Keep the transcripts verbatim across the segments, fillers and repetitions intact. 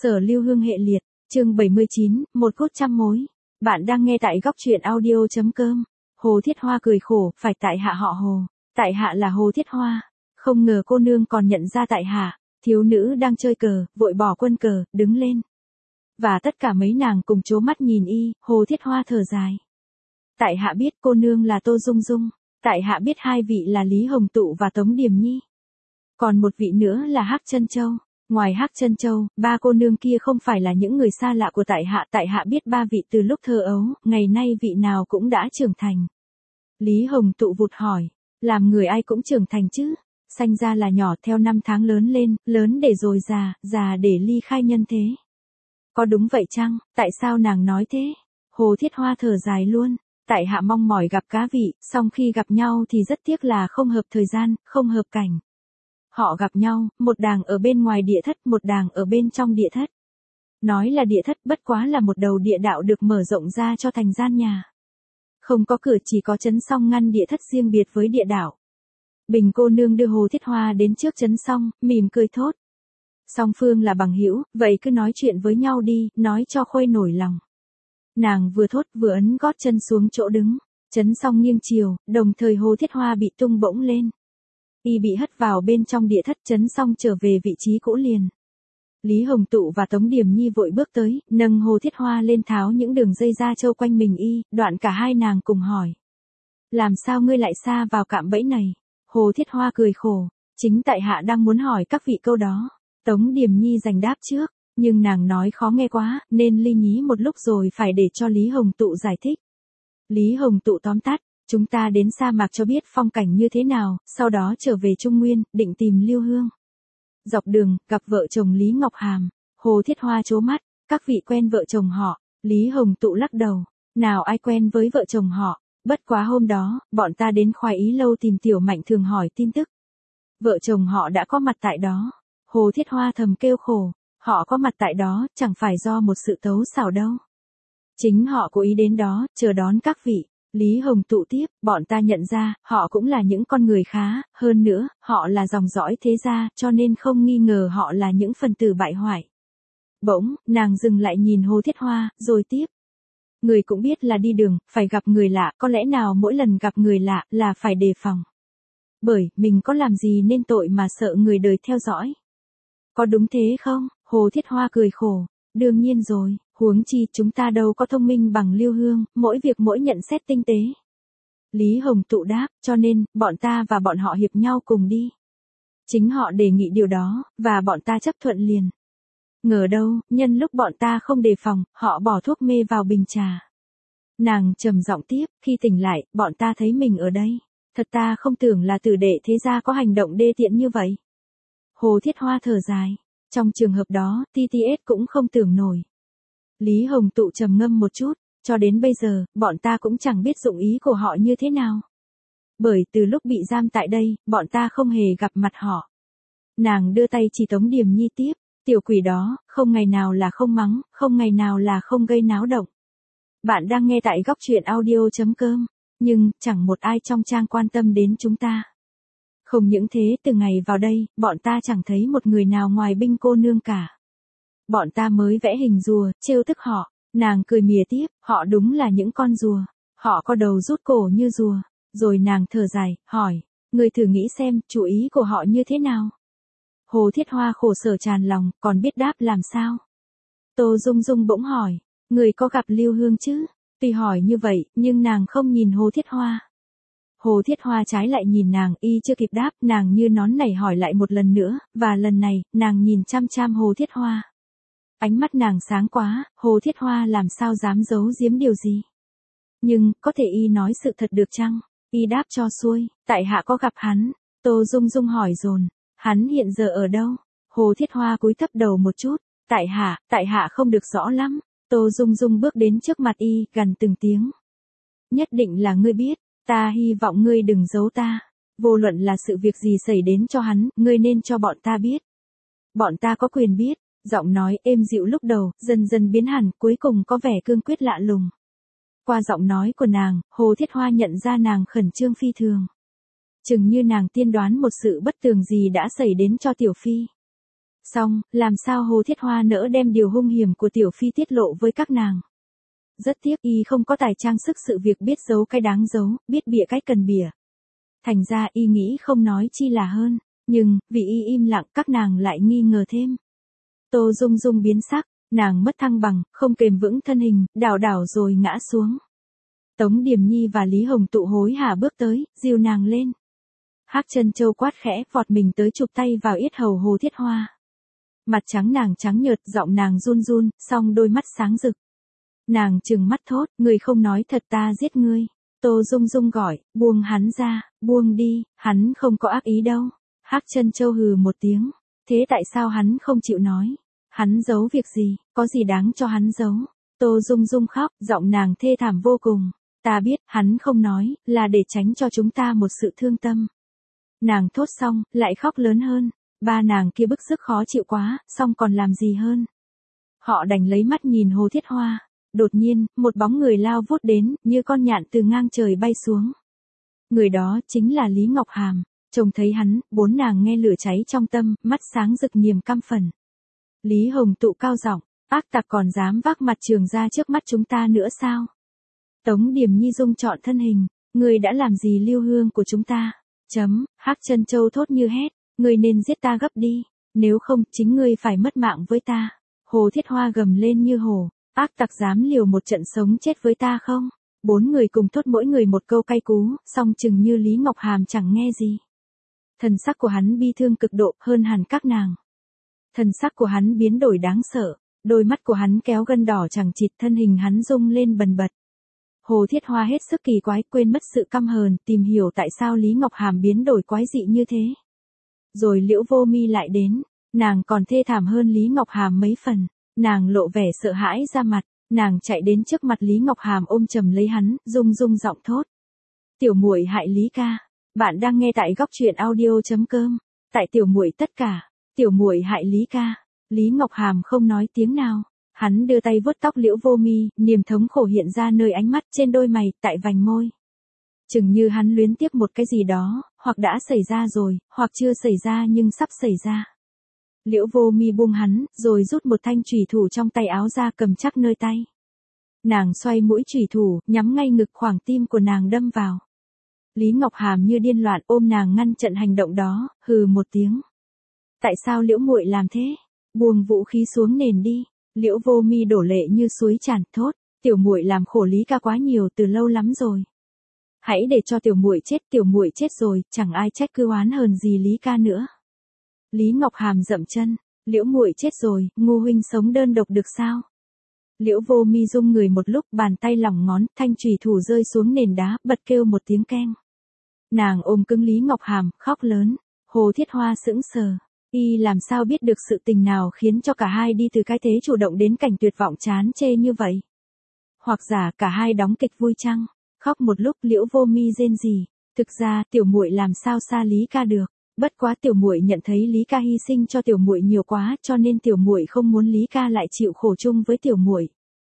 Sở Lưu Hương hệ liệt, chương bảy mươi chín, một cốt trăm mối. Bạn đang nghe tại góc truyện audio chấm com. Hồ Thiết Hoa cười khổ, phải tại hạ họ Hồ. Tại hạ là Hồ Thiết Hoa. Không ngờ cô nương còn nhận ra tại hạ. Thiếu nữ đang chơi cờ, vội bỏ quân cờ, đứng lên. Và tất cả mấy nàng cùng chố mắt nhìn y, Hồ Thiết Hoa thở dài. Tại hạ biết cô nương là Tô Dung Dung. Tại hạ biết hai vị là Lý Hồng Tụ và Tống Điềm Nhi. Còn một vị nữa là Hắc Chân Châu. Ngoài Hắc Chân Châu, ba cô nương kia không phải là những người xa lạ của tại hạ. Tại hạ biết ba vị từ lúc thơ ấu, ngày nay vị nào cũng đã trưởng thành. Lý Hồng Tụ vụt hỏi, làm người ai cũng trưởng thành chứ. Sanh ra là nhỏ, theo năm tháng lớn lên, lớn để rồi già, già để ly khai nhân thế. Có đúng vậy chăng? Tại sao nàng nói thế? Hồ Thiết Hoa thở dài luôn. Tại hạ mong mỏi gặp cá vị, song khi gặp nhau thì rất tiếc là không hợp thời gian, không hợp cảnh. Họ gặp nhau, một đàng ở bên ngoài địa thất, một đàng ở bên trong địa thất. Nói là địa thất bất quá là một đầu địa đạo được mở rộng ra cho thành gian nhà. Không có cửa, chỉ có trấn song ngăn địa thất riêng biệt với địa đạo. Bình cô nương đưa Hồ Thiết Hoa đến trước trấn song, mỉm cười thốt. Song phương là bằng hữu, vậy cứ nói chuyện với nhau đi, nói cho khuây nổi lòng. Nàng vừa thốt vừa ấn gót chân xuống chỗ đứng, trấn song nghiêng chiều, đồng thời Hồ Thiết Hoa bị tung bổng lên. Y bị hất vào bên trong địa thất, trấn xong trở về vị trí cũ liền. Lý Hồng Tụ và Tống Điềm Nhi vội bước tới, nâng Hồ Thiết Hoa lên tháo những đường dây da trâu quanh mình y, đoạn cả hai nàng cùng hỏi. Làm sao ngươi lại sa vào cạm bẫy này? Hồ Thiết Hoa cười khổ, chính tại hạ đang muốn hỏi các vị câu đó. Tống Điềm Nhi giành đáp trước, nhưng nàng nói khó nghe quá, nên ly nhí một lúc rồi phải để cho Lý Hồng Tụ giải thích. Lý Hồng Tụ tóm tắt. Chúng ta đến sa mạc cho biết phong cảnh như thế nào, sau đó trở về Trung Nguyên, định tìm Lưu Hương. Dọc đường, gặp vợ chồng Lý Ngọc Hàm. Hồ Thiết Hoa trố mắt, các vị quen vợ chồng họ. Lý Hồng Tụ lắc đầu, nào ai quen với vợ chồng họ. Bất quá hôm đó, bọn ta đến Khoái Ý Lâu tìm Tiểu Mạnh Thường hỏi tin tức. Vợ chồng họ đã có mặt tại đó. Hồ Thiết Hoa thầm kêu khổ, họ có mặt tại đó, chẳng phải do một sự tấu xảo đâu. Chính họ cố ý đến đó, chờ đón các vị. Lý Hồng Tụ tiếp, bọn ta nhận ra, họ cũng là những con người khá, hơn nữa, họ là dòng dõi thế gia, cho nên không nghi ngờ họ là những phần tử bại hoại. Bỗng, nàng dừng lại nhìn Hồ Thiết Hoa, rồi tiếp. Người cũng biết là đi đường, phải gặp người lạ, có lẽ nào mỗi lần gặp người lạ, là phải đề phòng. Bởi, mình có làm gì nên tội mà sợ người đời theo dõi. Có đúng thế không? Hồ Thiết Hoa cười khổ. Đương nhiên rồi, huống chi chúng ta đâu có thông minh bằng Lưu Hương, mỗi việc mỗi nhận xét tinh tế. Lý Hồng Tụ đáp, cho nên, bọn ta và bọn họ hiệp nhau cùng đi. Chính họ đề nghị điều đó, và bọn ta chấp thuận liền. Ngờ đâu, nhân lúc bọn ta không đề phòng, họ bỏ thuốc mê vào bình trà. Nàng trầm giọng tiếp, khi tỉnh lại, bọn ta thấy mình ở đây. Thật ta không tưởng là tử đệ thế gia có hành động đê tiện như vậy. Hồ Thiết Hoa thở dài. Trong trường hợp đó, tê tê ét cũng không tưởng nổi. Lý Hồng Tụ trầm ngâm một chút, cho đến bây giờ, bọn ta cũng chẳng biết dụng ý của họ như thế nào. Bởi từ lúc bị giam tại đây, bọn ta không hề gặp mặt họ. Nàng đưa tay chỉ Tống Điềm Nhi tiếp, tiểu quỷ đó, không ngày nào là không mắng, không ngày nào là không gây náo động. Bạn đang nghe tại góc truyện audio chấm com, nhưng, chẳng một ai trong trang quan tâm đến chúng ta. Không những thế, từ ngày vào đây, bọn ta chẳng thấy một người nào ngoài Binh cô nương cả. Bọn ta mới vẽ hình rùa, trêu tức họ. Nàng cười mỉa tiếp, họ đúng là những con rùa. Họ có đầu rút cổ như rùa. Rồi nàng thở dài, hỏi, người thử nghĩ xem, chủ ý của họ như thế nào? Hồ Thiết Hoa khổ sở tràn lòng, còn biết đáp làm sao? Tô Dung Dung bỗng hỏi, người có gặp Lưu Hương chứ? Tuy hỏi như vậy, nhưng nàng không nhìn Hồ Thiết Hoa. Hồ Thiết Hoa trái lại nhìn nàng, y chưa kịp đáp, nàng như nón nảy hỏi lại một lần nữa, và lần này, nàng nhìn chăm chăm Hồ Thiết Hoa. Ánh mắt nàng sáng quá, Hồ Thiết Hoa làm sao dám giấu giếm điều gì. Nhưng, có thể y nói sự thật được chăng? Y đáp cho xuôi, tại hạ có gặp hắn. Tô Dung Dung hỏi dồn, hắn hiện giờ ở đâu? Hồ Thiết Hoa cúi thấp đầu một chút, tại hạ, tại hạ không được rõ lắm. Tô Dung Dung bước đến trước mặt y, gằn từng tiếng. Nhất định là ngươi biết. Ta hy vọng ngươi đừng giấu ta. Vô luận là sự việc gì xảy đến cho hắn, ngươi nên cho bọn ta biết. Bọn ta có quyền biết. Giọng nói êm dịu lúc đầu, dần dần biến hẳn, cuối cùng có vẻ cương quyết lạ lùng. Qua giọng nói của nàng, Hồ Thiết Hoa nhận ra nàng khẩn trương phi thường. Chừng như nàng tiên đoán một sự bất tường gì đã xảy đến cho Tiểu Phi. Xong, làm sao Hồ Thiết Hoa nỡ đem điều hung hiểm của Tiểu Phi tiết lộ với các nàng. Rất tiếc y không có tài trang sức sự việc biết giấu cái đáng giấu, biết bịa cái cần bịa. Thành ra y nghĩ không nói chi là hơn, nhưng, vì y im lặng các nàng lại nghi ngờ thêm. Tô Dung Dung biến sắc, nàng mất thăng bằng, không kềm vững thân hình, đảo đảo rồi ngã xuống. Tống Điềm Nhi và Lý Hồng Tụ hối hả bước tới, dìu nàng lên. Hắc Chân Châu quát khẽ, vọt mình tới chụp tay vào yết hầu Hồ Thiết Hoa. Mặt trắng nàng trắng nhợt, giọng nàng run run, song đôi mắt sáng rực. Nàng trừng mắt thốt, người không nói thật ta giết ngươi. Tô Dung Dung gọi, buông hắn ra, buông đi, hắn không có ác ý đâu. Hắc Chân Châu hừ một tiếng, thế tại sao hắn không chịu nói? Hắn giấu việc gì, có gì đáng cho hắn giấu? Tô Dung Dung khóc, giọng nàng thê thảm vô cùng. Ta biết, hắn không nói, là để tránh cho chúng ta một sự thương tâm. Nàng thốt xong, lại khóc lớn hơn. Ba nàng kia bức sức khó chịu quá, xong còn làm gì hơn? Họ đành lấy mắt nhìn Hồ Thiết Hoa. Đột nhiên, một bóng người lao vút đến, như con nhạn từ ngang trời bay xuống. Người đó chính là Lý Ngọc Hàm. Trông thấy hắn, bốn nàng nghe lửa cháy trong tâm, mắt sáng rực niềm căm phẫn. Lý Hồng Tụ cao giọng, ác tặc còn dám vác mặt Trường ra trước mắt chúng ta nữa sao? Tống Điềm Nhi rung trọn thân hình, người đã làm gì Lưu Hương của chúng ta? Chấm, Hắc Chân Châu thốt như hét, người nên giết ta gấp đi, nếu không chính ngươi phải mất mạng với ta. Hồ Thiết Hoa gầm lên như hổ, ác tặc dám liều một trận sống chết với ta không? Bốn người cùng thốt mỗi người một câu cay cú, song chừng như Lý Ngọc Hàm chẳng nghe gì. Thần sắc của hắn bi thương cực độ hơn hẳn các nàng. Thần sắc của hắn biến đổi đáng sợ, đôi mắt của hắn kéo gân đỏ chẳng chịt, thân hình hắn rung lên bần bật. Hồ Thiết Hoa hết sức kỳ quái, quên mất sự căm hờn, tìm hiểu tại sao Lý Ngọc Hàm biến đổi quái dị như thế. Rồi Liễu Vô Mi lại đến, nàng còn thê thảm hơn Lý Ngọc Hàm mấy phần, nàng lộ vẻ sợ hãi ra mặt, nàng chạy đến trước mặt Lý Ngọc Hàm ôm chầm lấy hắn, rung rung giọng thốt. Tiểu muội hại Lý ca, bạn đang nghe tại góc truyện audio chấm com, tại tiểu muội tất cả, tiểu muội hại Lý ca. Lý Ngọc Hàm không nói tiếng nào, hắn đưa tay vuốt tóc Liễu Vô Mi, niềm thống khổ hiện ra nơi ánh mắt, trên đôi mày, tại vành môi. Chừng như hắn luyến tiếc một cái gì đó, hoặc đã xảy ra rồi, hoặc chưa xảy ra nhưng sắp xảy ra. Liễu Vô Mi buông hắn, rồi rút một thanh chùy thủ trong tay áo ra cầm chắc nơi tay. Nàng xoay mũi chùy thủ, nhắm ngay ngực khoảng tim của nàng đâm vào. Lý Ngọc Hàm như điên loạn ôm nàng ngăn chặn hành động đó, hừ một tiếng. Tại sao Liễu muội làm thế? Buông vũ khí xuống nền đi. Liễu Vô Mi đổ lệ như suối tràn, thốt, tiểu muội làm khổ Lý ca quá nhiều từ lâu lắm rồi. Hãy để cho tiểu muội chết, tiểu muội chết rồi, chẳng ai trách cứ oán hờn gì Lý ca nữa. Lý Ngọc Hàm dậm chân, Liễu muội chết rồi, Ngô huynh sống đơn độc được sao? Liễu Vô Mi rung người một lúc, bàn tay lỏng ngón, thanh chùy thủ rơi xuống nền đá, bật kêu một tiếng keng. Nàng ôm cứng Lý Ngọc Hàm, khóc lớn. Hồ Thiết Hoa sững sờ, y làm sao biết được sự tình nào khiến cho cả hai đi từ cái thế chủ động đến cảnh tuyệt vọng chán chê như vậy? Hoặc giả cả hai đóng kịch vui chăng? Khóc một lúc Liễu Vô Mi rên rỉ, thực ra tiểu muội làm sao xa Lý ca được, bất quá tiểu muội nhận thấy Lý ca hy sinh cho tiểu muội nhiều quá, cho nên tiểu muội không muốn Lý ca lại chịu khổ chung với tiểu muội.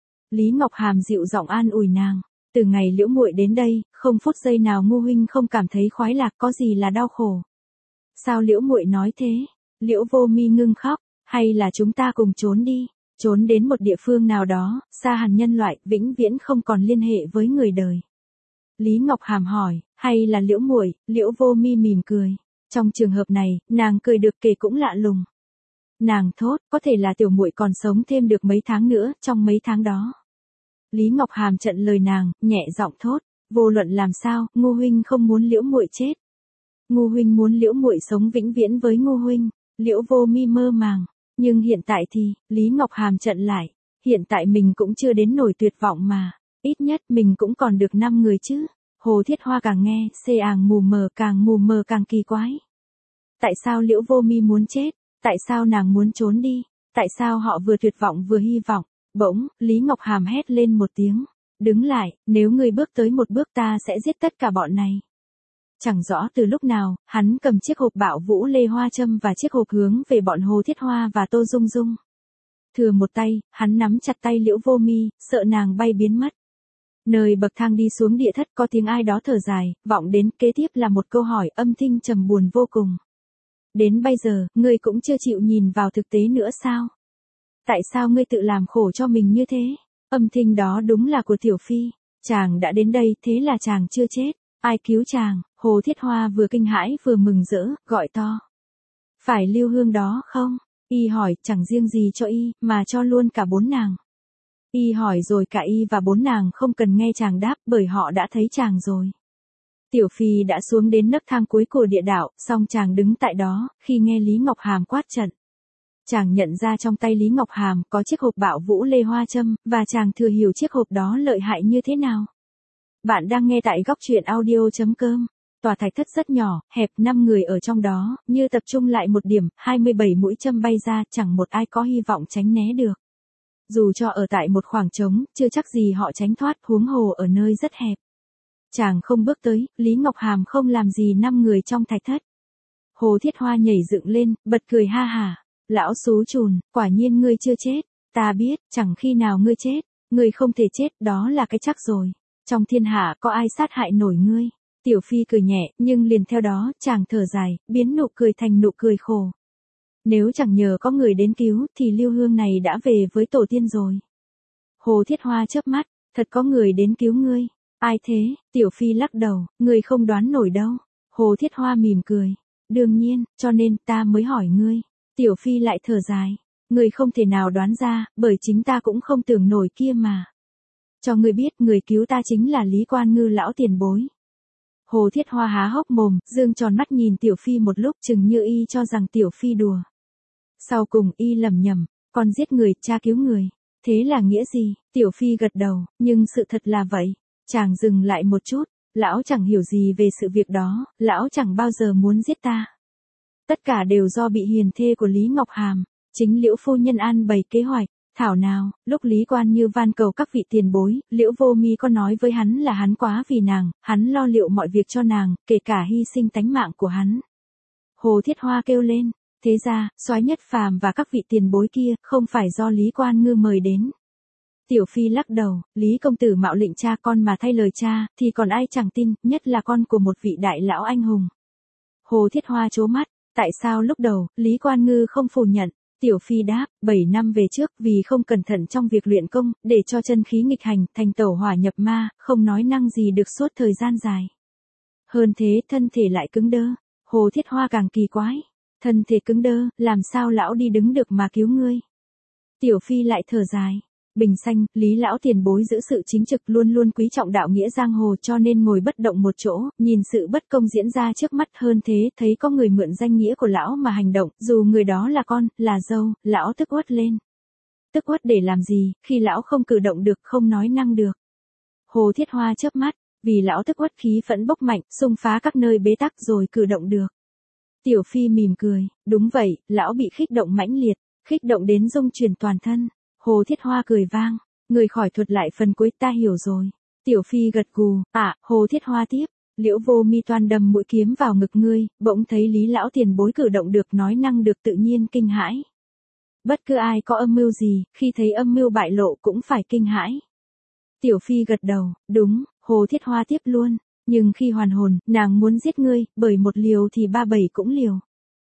Lý Ngọc Hàm dịu giọng an ủi nàng, từ ngày Liễu muội đến đây, không phút giây nào Ngô huynh không cảm thấy khoái lạc, có gì là đau khổ. Sao Liễu muội nói thế? Liễu Vô Mi ngưng khóc, hay là chúng ta cùng trốn đi, trốn đến một địa phương nào đó, xa hẳn nhân loại, vĩnh viễn không còn liên hệ với người đời. Lý Ngọc Hàm hỏi, hay là Liễu muội? Liễu Vô Mi mỉm cười. Trong trường hợp này, nàng cười được kể cũng lạ lùng. Nàng thốt, có thể là tiểu muội còn sống thêm được mấy tháng nữa, trong mấy tháng đó. Lý Ngọc Hàm chặn lời nàng, nhẹ giọng thốt, vô luận làm sao, Ngô huynh không muốn Liễu muội chết. Ngô huynh muốn Liễu muội sống vĩnh viễn với Ngô huynh. Liễu Vô Mi mơ màng, nhưng hiện tại thì, Lý Ngọc Hàm chặn lại, hiện tại mình cũng chưa đến nổi tuyệt vọng mà, ít nhất mình cũng còn được năm người chứ. Hồ Thiết Hoa càng nghe, xê àng mù mờ, càng mù mờ càng kỳ quái. Tại sao Liễu Vô Mi muốn chết? Tại sao nàng muốn trốn đi? Tại sao họ vừa tuyệt vọng vừa hy vọng? Bỗng, Lý Ngọc Hàm hét lên một tiếng, đứng lại, nếu ngươi bước tới một bước ta sẽ giết tất cả bọn này. Chẳng rõ từ lúc nào, hắn cầm chiếc hộp Bạo Vũ Lê Hoa Châm và chiếc hộp hướng về bọn Hồ Thiết Hoa và Tô Dung Dung. Thừa một tay, hắn nắm chặt tay Liễu Vô Mi, sợ nàng bay biến mất. Nơi bậc thang đi xuống địa thất có tiếng ai đó thở dài, vọng đến, kế tiếp là một câu hỏi âm thanh trầm buồn vô cùng. Đến bây giờ, ngươi cũng chưa chịu nhìn vào thực tế nữa sao? Tại sao ngươi tự làm khổ cho mình như thế? Âm thanh đó đúng là của Tiểu Phi. Chàng đã đến đây, thế là chàng chưa chết. Ai cứu chàng? Hồ Thiết Hoa vừa kinh hãi vừa mừng rỡ, gọi to. Phải Lưu Hương đó không? Y hỏi, chẳng riêng gì cho y, mà cho luôn cả bốn nàng. Y hỏi rồi cả y và bốn nàng không cần nghe chàng đáp, bởi họ đã thấy chàng rồi. Tiểu Phi đã xuống đến nấc thang cuối của địa đạo, song chàng đứng tại đó, khi nghe Lý Ngọc Hàm quát trận. Chàng nhận ra trong tay Lý Ngọc Hàm có chiếc hộp Bạo Vũ Lê Hoa Châm, và chàng thừa hiểu chiếc hộp đó lợi hại như thế nào. Bạn đang nghe tại góc truyện audio chấm com. Tòa thạch thất rất nhỏ, hẹp, năm người ở trong đó, như tập trung lại một điểm, hai mươi bảy mũi châm bay ra, chẳng một ai có hy vọng tránh né được. Dù cho ở tại một khoảng trống, chưa chắc gì họ tránh thoát, huống hồ ở nơi rất hẹp. Chàng không bước tới, Lý Ngọc Hàm không làm gì năm người trong thạch thất. Hồ Thiết Hoa nhảy dựng lên, bật cười ha hả. Lão xú chùn, quả nhiên ngươi chưa chết. Ta biết, chẳng khi nào ngươi chết. Ngươi không thể chết, đó là cái chắc rồi. Trong thiên hạ có ai sát hại nổi ngươi. Tiểu Phi cười nhẹ, nhưng liền theo đó, chàng thở dài, biến nụ cười thành nụ cười khổ. Nếu chẳng nhờ có người đến cứu, thì Lưu Hương này đã về với tổ tiên rồi. Hồ Thiết Hoa chớp mắt, thật có người đến cứu ngươi. Ai thế? Tiểu Phi lắc đầu, ngươi không đoán nổi đâu. Hồ Thiết Hoa mỉm cười. Đương nhiên, cho nên ta mới hỏi ngươi. Tiểu Phi lại thở dài. Ngươi không thể nào đoán ra, bởi chính ta cũng không tưởng nổi kia mà. Cho ngươi biết, người cứu ta chính là Lý Quan Ngư lão tiền bối. Hồ Thiết Hoa há hốc mồm, dương tròn mắt nhìn Tiểu Phi một lúc, chừng như y cho rằng Tiểu Phi đùa. Sau cùng y lẩm nhẩm, con giết người, cha cứu người. Thế là nghĩa gì? Tiểu Phi gật đầu, nhưng sự thật là vậy. Chàng dừng lại một chút, lão chẳng hiểu gì về sự việc đó, lão chẳng bao giờ muốn giết ta. Tất cả đều do bị hiền thê của Lý Ngọc Hàm, chính Liễu phu nhân an bày kế hoạch. Thảo nào, lúc Lý Quan Như van cầu các vị tiền bối, Liễu Vô Mi có nói với hắn là hắn quá vì nàng, hắn lo liệu mọi việc cho nàng, kể cả hy sinh tánh mạng của hắn. Hồ Thiết Hoa kêu lên, thế ra, Soái Nhất Phàm và các vị tiền bối kia, không phải do Lý Quan Ngư mời đến. Tiểu Phi lắc đầu, Lý công tử mạo lệnh cha con mà thay lời cha, thì còn ai chẳng tin, nhất là con của một vị đại lão anh hùng. Hồ Thiết Hoa trố mắt, tại sao lúc đầu, Lý Quan Ngư không phủ nhận? Tiểu Phi đáp, bảy năm về trước, vì không cẩn thận trong việc luyện công, để cho chân khí nghịch hành, thành tẩu hỏa nhập ma, không nói năng gì được suốt thời gian dài. Hơn thế, thân thể lại cứng đơ. Hồ Thiết Hoa càng kỳ quái. Thân thể cứng đơ, làm sao lão đi đứng được mà cứu ngươi? Tiểu Phi lại thở dài. Bình Xanh, Lý lão tiền bối giữ sự chính trực, luôn luôn quý trọng đạo nghĩa giang hồ, cho nên ngồi bất động một chỗ, nhìn sự bất công diễn ra trước mắt. Hơn thế, thấy có người mượn danh nghĩa của lão mà hành động, dù người đó là con, là dâu, lão tức uất lên. Tức uất để làm gì, khi lão không cử động được, không nói năng được. Hồ Thiết Hoa chớp mắt, vì lão tức uất khí phẫn bốc mạnh, xung phá các nơi bế tắc rồi cử động được. Tiểu Phi mỉm cười, đúng vậy, lão bị khích động mãnh liệt, khích động đến rung chuyển toàn thân. Hồ Thiết Hoa cười vang, người khỏi thuật lại phần cuối, ta hiểu rồi. Tiểu Phi gật gù, à, Hồ Thiết Hoa tiếp, Liễu Vô Mi toàn đâm mũi kiếm vào ngực ngươi, bỗng thấy Lý lão tiền bối cử động được, nói năng được, tự nhiên kinh hãi. Bất cứ ai có âm mưu gì, khi thấy âm mưu bại lộ cũng phải kinh hãi. Tiểu Phi gật đầu, đúng. Hồ Thiết Hoa tiếp luôn, nhưng khi hoàn hồn, nàng muốn giết ngươi, bởi một liều thì ba bảy cũng liều.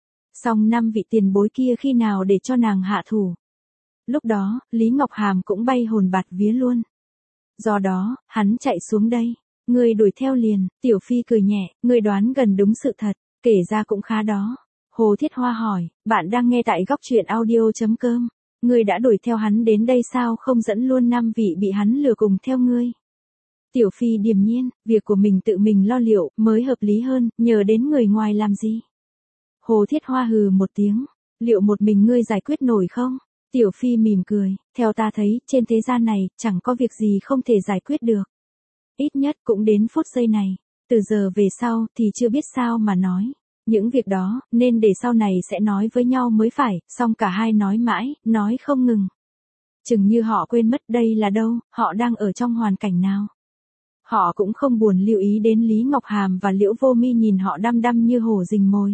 Song năm vị tiền bối kia khi nào để cho nàng hạ thủ. Lúc đó, Lý Ngọc Hàm cũng bay hồn bạt vía luôn. Do đó, hắn chạy xuống đây. Ngươi đuổi theo liền. Tiểu Phi cười nhẹ, ngươi đoán gần đúng sự thật, kể ra cũng khá đó. Hồ Thiết Hoa hỏi, bạn đang nghe tại góc truyện audio chấm com. Ngươi đã đuổi theo hắn đến đây sao không dẫn luôn năm vị bị hắn lừa cùng theo ngươi? Tiểu Phi điềm nhiên, việc của mình tự mình lo liệu, mới hợp lý hơn, nhờ đến người ngoài làm gì? Hồ Thiết Hoa hừ một tiếng, liệu một mình ngươi giải quyết nổi không? Tiểu Phi mỉm cười, theo ta thấy, trên thế gian này, chẳng có việc gì không thể giải quyết được. Ít nhất cũng đến phút giây này, từ giờ về sau, thì chưa biết sao mà nói. Những việc đó, nên để sau này sẽ nói với nhau mới phải, song cả hai nói mãi, nói không ngừng. Chừng như họ quên mất đây là đâu, họ đang ở trong hoàn cảnh nào. Họ cũng không buồn lưu ý đến Lý Ngọc Hàm và Liễu Vô Mi nhìn họ đăm đăm như hổ rình mồi.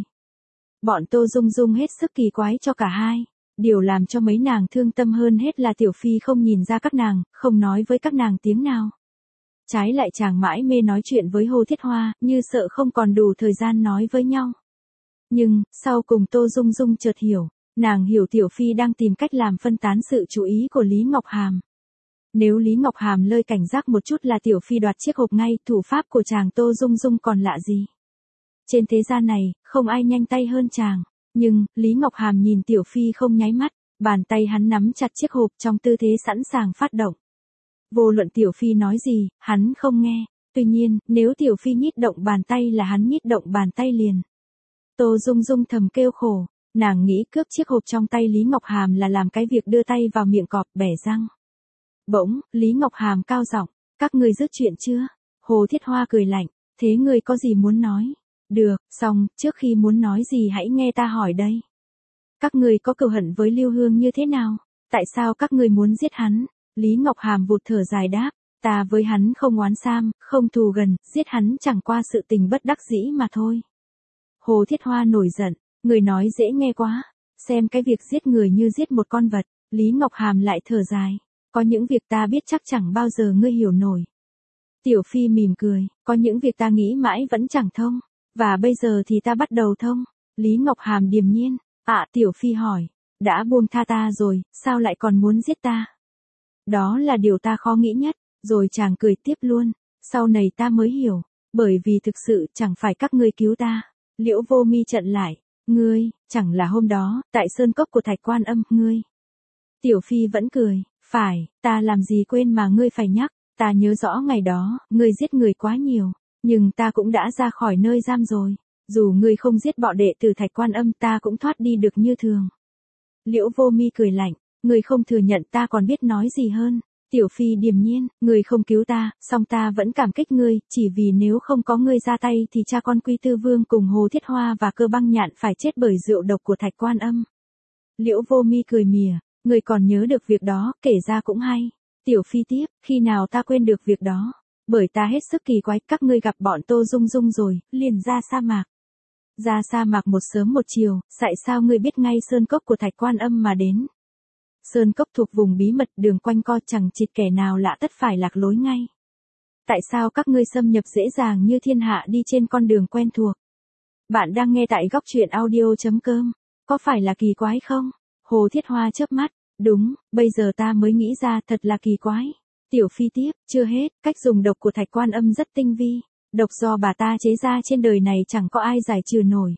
Bọn Tô Dung Dung hết sức kỳ quái cho cả hai. Điều làm cho mấy nàng thương tâm hơn hết là Tiểu Phi không nhìn ra các nàng, không nói với các nàng tiếng nào. Trái lại chàng mãi mê nói chuyện với Hồ Thiết Hoa, như sợ không còn đủ thời gian nói với nhau. Nhưng, sau cùng Tô Dung Dung chợt hiểu, nàng hiểu Tiểu Phi đang tìm cách làm phân tán sự chú ý của Lý Ngọc Hàm. Nếu Lý Ngọc Hàm lơi cảnh giác một chút là Tiểu Phi đoạt chiếc hộp ngay, thủ pháp của chàng Tô Dung Dung còn lạ gì. Trên thế gian này, không ai nhanh tay hơn chàng. Nhưng, Lý Ngọc Hàm nhìn Tiểu Phi không nháy mắt, bàn tay hắn nắm chặt chiếc hộp trong tư thế sẵn sàng phát động. Vô luận Tiểu Phi nói gì, hắn không nghe. Tuy nhiên, nếu Tiểu Phi nhích động bàn tay là hắn nhích động bàn tay liền. Tô Dung Dung thầm kêu khổ, nàng nghĩ cướp chiếc hộp trong tay Lý Ngọc Hàm là làm cái việc đưa tay vào miệng cọp bẻ răng. Bỗng, Lý Ngọc Hàm cao giọng, các ngươi dứt chuyện chưa? Hồ Thiết Hoa cười lạnh, thế ngươi có gì muốn nói? Được, xong, trước khi muốn nói gì hãy nghe ta hỏi đây. Các ngươi có cừu hận với Lưu Hương như thế nào? Tại sao các ngươi muốn giết hắn? Lý Ngọc Hàm vụt thở dài đáp, ta với hắn không oán sam, không thù gần, giết hắn chẳng qua sự tình bất đắc dĩ mà thôi. Hồ Thiết Hoa nổi giận, người nói dễ nghe quá, xem cái việc giết người như giết một con vật. Lý Ngọc Hàm lại thở dài, có những việc ta biết chắc chẳng bao giờ ngươi hiểu nổi. Tiểu Phi mỉm cười, có những việc ta nghĩ mãi vẫn chẳng thông, và bây giờ thì ta bắt đầu thông. Lý Ngọc Hàm điềm nhiên, ạ à, Tiểu Phi hỏi, đã buông tha ta rồi, sao lại còn muốn giết ta? Đó là điều ta khó nghĩ nhất. Rồi chàng cười tiếp luôn, sau này ta mới hiểu, bởi vì thực sự chẳng phải các ngươi cứu ta. Liễu Vô Mi chặn lại, ngươi, chẳng là hôm đó, tại sơn cốc của Thạch Quan Âm, ngươi. Tiểu Phi vẫn cười, phải, ta làm gì quên mà ngươi phải nhắc, ta nhớ rõ ngày đó, ngươi giết người quá nhiều, nhưng ta cũng đã ra khỏi nơi giam rồi, dù ngươi không giết bọ đệ tử Thạch Quan Âm ta cũng thoát đi được như thường. Liễu Vô Mi cười lạnh, ngươi không thừa nhận ta còn biết nói gì hơn. Tiểu Phi điềm nhiên, ngươi không cứu ta, song ta vẫn cảm kích ngươi, chỉ vì nếu không có ngươi ra tay thì cha con Quy Tư Vương cùng Hồ Thiết Hoa và Cơ Băng Nhạn phải chết bởi rượu độc của Thạch Quan Âm. Liễu Vô Mi cười mỉa, ngươi còn nhớ được việc đó, kể ra cũng hay. Tiểu Phi tiếp, khi nào ta quên được việc đó, bởi ta hết sức kỳ quái, các ngươi gặp bọn Tô Dung Dung rồi, liền ra sa mạc. Ra sa mạc một sớm một chiều, tại sao ngươi biết ngay sơn cốc của Thạch Quan Âm mà đến? Sơn cốc thuộc vùng bí mật, đường quanh co, chẳng chịt kẻ nào lạ tất phải lạc lối ngay. Tại sao các ngươi xâm nhập dễ dàng như thiên hạ đi trên con đường quen thuộc? Bạn đang nghe tại góc truyện audio.com, có phải là kỳ quái không? Hồ Thiết Hoa chớp mắt, đúng, bây giờ ta mới nghĩ ra, thật là kỳ quái. Tiểu Phi tiếp, chưa hết, cách dùng độc của Thạch Quan Âm rất tinh vi, độc do bà ta chế ra trên đời này chẳng có ai giải trừ nổi.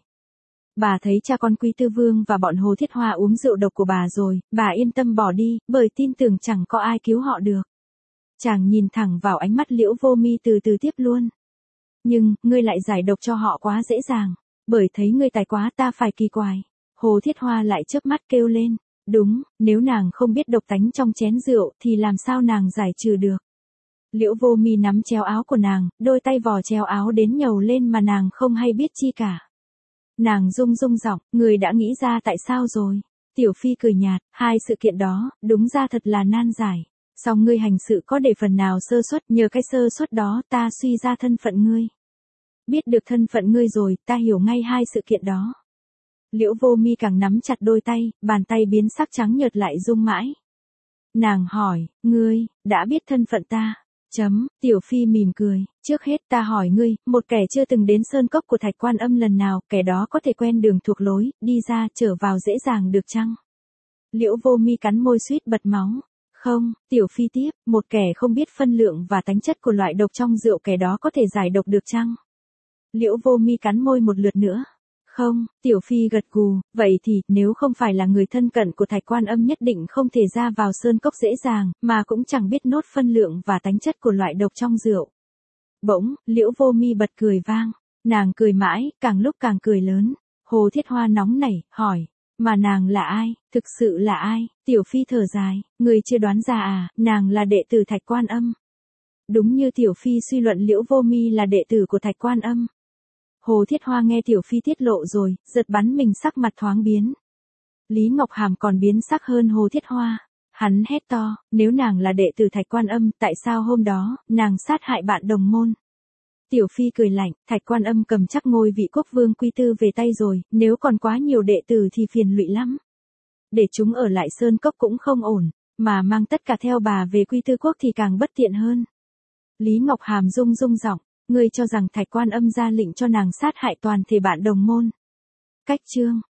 Bà thấy cha con Quy Tư Vương và bọn Hồ Thiết Hoa uống rượu độc của bà rồi, bà yên tâm bỏ đi, bởi tin tưởng chẳng có ai cứu họ được. Chàng nhìn thẳng vào ánh mắt Liễu Vô Mi từ từ tiếp luôn. Nhưng, ngươi lại giải độc cho họ quá dễ dàng, bởi thấy ngươi tài quá ta phải kỳ quái. Hồ Thiết Hoa lại chớp mắt kêu lên, đúng, nếu nàng không biết độc tánh trong chén rượu thì làm sao nàng giải trừ được. Liễu Vô Mi nắm chéo áo của nàng, đôi tay vò chéo áo đến nhầu lên mà nàng không hay biết chi cả. Nàng rung rung giọng, người đã nghĩ ra tại sao rồi? Tiểu Phi cười nhạt, hai sự kiện đó, đúng ra thật là nan giải. Song ngươi hành sự có để phần nào sơ suất, nhờ cái sơ suất đó ta suy ra thân phận ngươi. Biết được thân phận ngươi rồi, ta hiểu ngay hai sự kiện đó. Liễu Vô Mi càng nắm chặt đôi tay, bàn tay biến sắc trắng nhợt lại rung mãi. Nàng hỏi, ngươi, đã biết thân phận ta? Chấm, Tiểu Phi mỉm cười, trước hết ta hỏi ngươi, một kẻ chưa từng đến sơn cốc của Thạch Quan Âm lần nào, kẻ đó có thể quen đường thuộc lối, đi ra, trở vào dễ dàng được chăng? Liễu Vô Mi cắn môi suýt bật máu. Không, Tiểu Phi tiếp, một kẻ không biết phân lượng và tánh chất của loại độc trong rượu, kẻ đó có thể giải độc được chăng? Liễu Vô Mi cắn môi một lượt nữa. Không, Tiểu Phi gật gù, vậy thì, nếu không phải là người thân cận của Thạch Quan Âm nhất định không thể ra vào sơn cốc dễ dàng, mà cũng chẳng biết nốt phân lượng và tánh chất của loại độc trong rượu. Bỗng, Liễu Vô Mi bật cười vang, nàng cười mãi, càng lúc càng cười lớn. Hồ Thiết Hoa nóng nảy, hỏi, mà nàng là ai, thực sự là ai? Tiểu Phi thở dài, người chưa đoán ra à, nàng là đệ tử Thạch Quan Âm. Đúng như Tiểu Phi suy luận, Liễu Vô Mi là đệ tử của Thạch Quan Âm. Hồ Thiết Hoa nghe Tiểu Phi tiết lộ rồi, giật bắn mình, sắc mặt thoáng biến. Lý Ngọc Hàm còn biến sắc hơn Hồ Thiết Hoa. Hắn hét to, nếu nàng là đệ tử Thạch Quan Âm, tại sao hôm đó, nàng sát hại bạn đồng môn? Tiểu Phi cười lạnh, Thạch Quan Âm cầm chắc ngôi vị quốc vương Quy Tư về tay rồi, nếu còn quá nhiều đệ tử thì phiền lụy lắm. Để chúng ở lại sơn cốc cũng không ổn, mà mang tất cả theo bà về Quy Tư quốc thì càng bất tiện hơn. Lý Ngọc Hàm rung rung giọng, ngươi cho rằng Thạch Quan Âm ra lệnh cho nàng sát hại toàn thể bạn đồng môn? Cách chương